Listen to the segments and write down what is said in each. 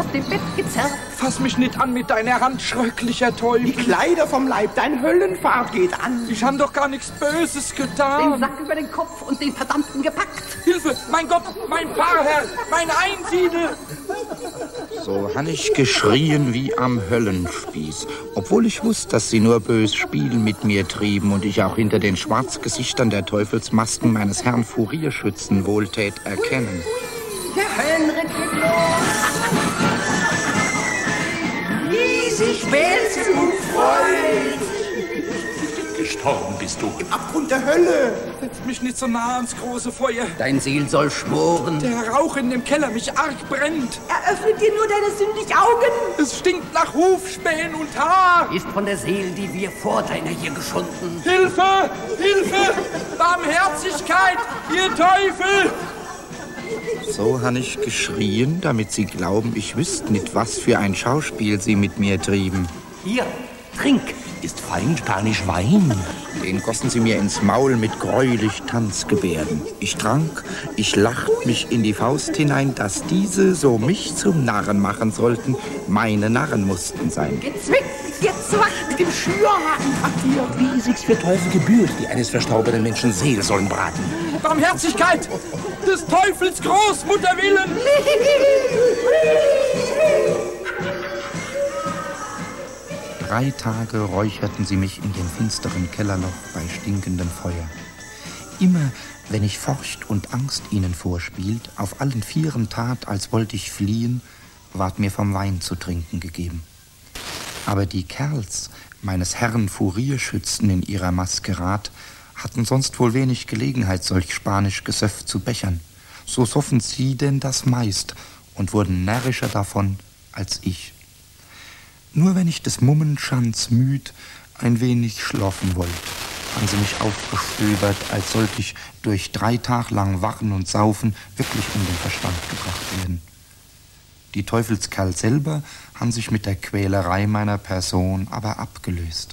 aus dem Bett gezerrt. Fass mich nicht an mit deiner Hand, schrecklicher Teufel. Die Kleider vom Leib, dein Höllenfahrt geht an. Ich hab doch gar nichts Böses getan. Den Sack über den Kopf und den Verdammten gepackt. Hilfe, mein Gott, mein Pfarrherr, mein Einsiedel. So han ich geschrien wie am Höllenspieß, obwohl ich wusste, dass sie nur bös Spiel mit mir trieben und ich auch hinter den Schwarzgesichtern der Teufelsmasken meines Herrn Furierschützen wohltät erkennen. Der Höllenritt geht los. Riesig wälzt und freut. Gestorben bist du. Im Abgrund der Hölle. Setz mich nicht so nah ans große Feuer. Dein Seel soll schmoren. Der Rauch in dem Keller mich arg brennt. Eröffne dir nur deine sündig Augen. Es stinkt nach Hufspähen und Haar. Ist von der Seele, die wir vor deiner hier geschunden. Hilfe! Hilfe! Barmherzigkeit, ihr Teufel! So han ich geschrien, damit sie glauben, ich wüsste nicht, was für ein Schauspiel sie mit mir trieben. Hier, trink. Ist fein Spanisch Wein. Den gossen sie mir ins Maul mit greulich Tanzgebärden. Ich trank, ich lacht mich in die Faust hinein, dass diese so mich zum Narren machen sollten. Meine Narren mussten sein. Gezwickt, gezwackt mit dem Schürhakenpapier. Wie sich's für Teufel gebührt, die eines verstorbenen Menschen Seele sollen braten. Barmherzigkeit! Des Teufels Großmutter willen! 3 Tage räucherten sie mich in dem finsteren Kellerloch bei stinkendem Feuer. Immer, wenn ich Furcht und Angst ihnen vorspielt, auf allen 4 tat, als wollte ich fliehen, ward mir vom Wein zu trinken gegeben. Aber die Kerls, meines Herrn Furierschützen in ihrer Maskerad, hatten sonst wohl wenig Gelegenheit, solch spanisch Gesöff zu bechern. So soffen sie denn das meist und wurden närrischer davon als ich. Nur wenn ich des Mummenschanz müd ein wenig schlafen wollt, haben sie mich aufgestöbert, als sollte ich durch 3 Tag lang wachen und saufen wirklich um den Verstand gebracht werden. Die Teufelskerl selber haben sich mit der Quälerei meiner Person aber abgelöst.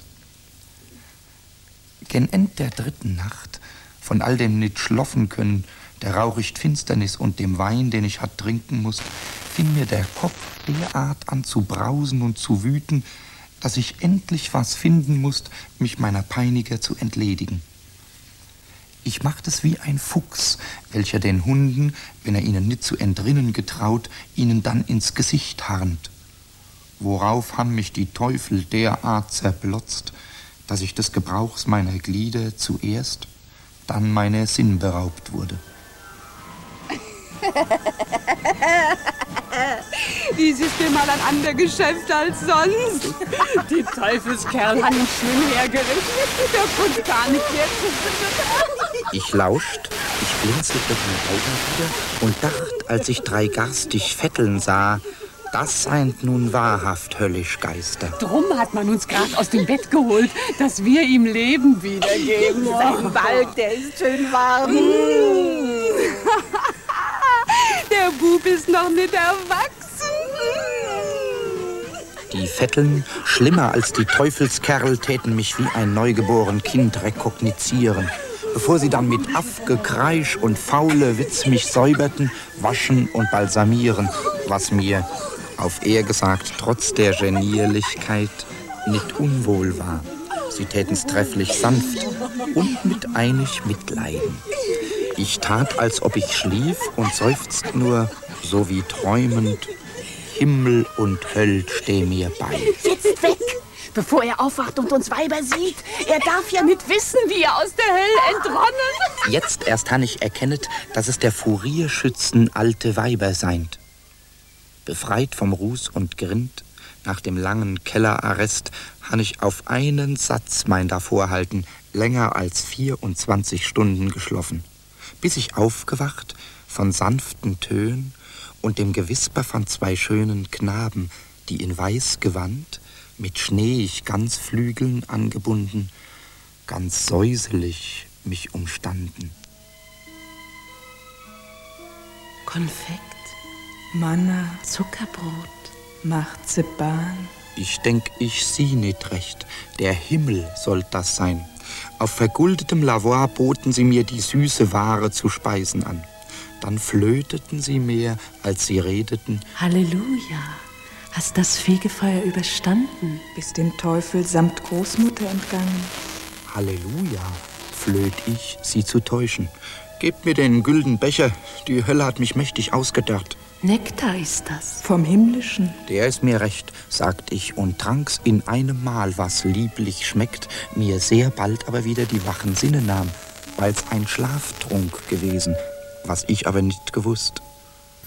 Gen End der 3. Nacht, von all dem nit schloffen können, der rauchicht Finsternis und dem Wein, den ich hat trinken mußt, fing mir der Kopf derart an zu brausen und zu wüten, dass ich endlich was finden mußt, mich meiner Peiniger zu entledigen. Ich macht es wie ein Fuchs, welcher den Hunden, wenn er ihnen nicht zu entrinnen getraut, ihnen dann ins Gesicht harnt. Worauf han mich die Teufel derart zerblotzt, dass ich des Gebrauchs meiner Glieder zuerst, dann meiner Sinn beraubt wurde. Dies ist dir mal ein ander Geschäft als sonst. Die Teufelskerl haben ihn schön hergerichtet. Der konnte gar nicht mehr zu. Ich lauscht, ich blinzelte die Augen wieder und dacht, als ich 3 garstig Vetteln sah, das seien nun wahrhaft höllisch Geister. Drum hat man uns gerade aus dem Bett geholt, dass wir ihm Leben wiedergeben. Sein Wald, der ist schön warm. Der Bub ist noch nicht erwachsen. Die Vetteln, schlimmer als die Teufelskerl, täten mich wie ein neugeboren Kind rekognizieren, bevor sie dann mit Affgekreisch und faule Witz mich säuberten, waschen und balsamieren, was mir, auf ehr gesagt, trotz der Genierlichkeit nicht unwohl war. Sie täten's trefflich sanft und mit einig Mitleiden. Ich tat, als ob ich schlief und seufzt nur, so wie träumend, Himmel und Höll steh mir bei. Jetzt weg, bevor er aufwacht und uns Weiber sieht. Er darf ja nicht wissen, wie er aus der Hölle entronnen. Jetzt erst han ich erkennet, dass es der Furierschützen alte Weiber seind. Befreit vom Ruß und Grind, nach dem langen Kellerarrest, han ich auf einen Satz mein Davorhalten länger als 24 Stunden geschloffen, bis ich aufgewacht von sanften Tönen und dem Gewisper von 2 schönen Knaben, die in weiß Gewand, mit schneeig Ganzflügeln angebunden, ganz säuselig mich umstanden. Konfekt, Manna, Zuckerbrot, Marzipan. Ich denk, ich sieh nicht recht, der Himmel soll das sein. Auf vergoldetem Lavoir boten sie mir die süße Ware zu speisen an. Dann flöteten sie mehr, als sie redeten. Halleluja. Hast das Fegefeuer überstanden? Bist dem Teufel samt Großmutter entgangen. Halleluja, flöht ich, sie zu täuschen. Gebt mir den gülden Becher, die Hölle hat mich mächtig ausgedacht. Nektar ist das. Vom Himmlischen. Der ist mir recht, sagt ich, und trank's in einem Mal, was lieblich schmeckt, mir sehr bald aber wieder die wachen Sinne nahm, weil's ein Schlaftrunk gewesen, was ich aber nicht gewusst.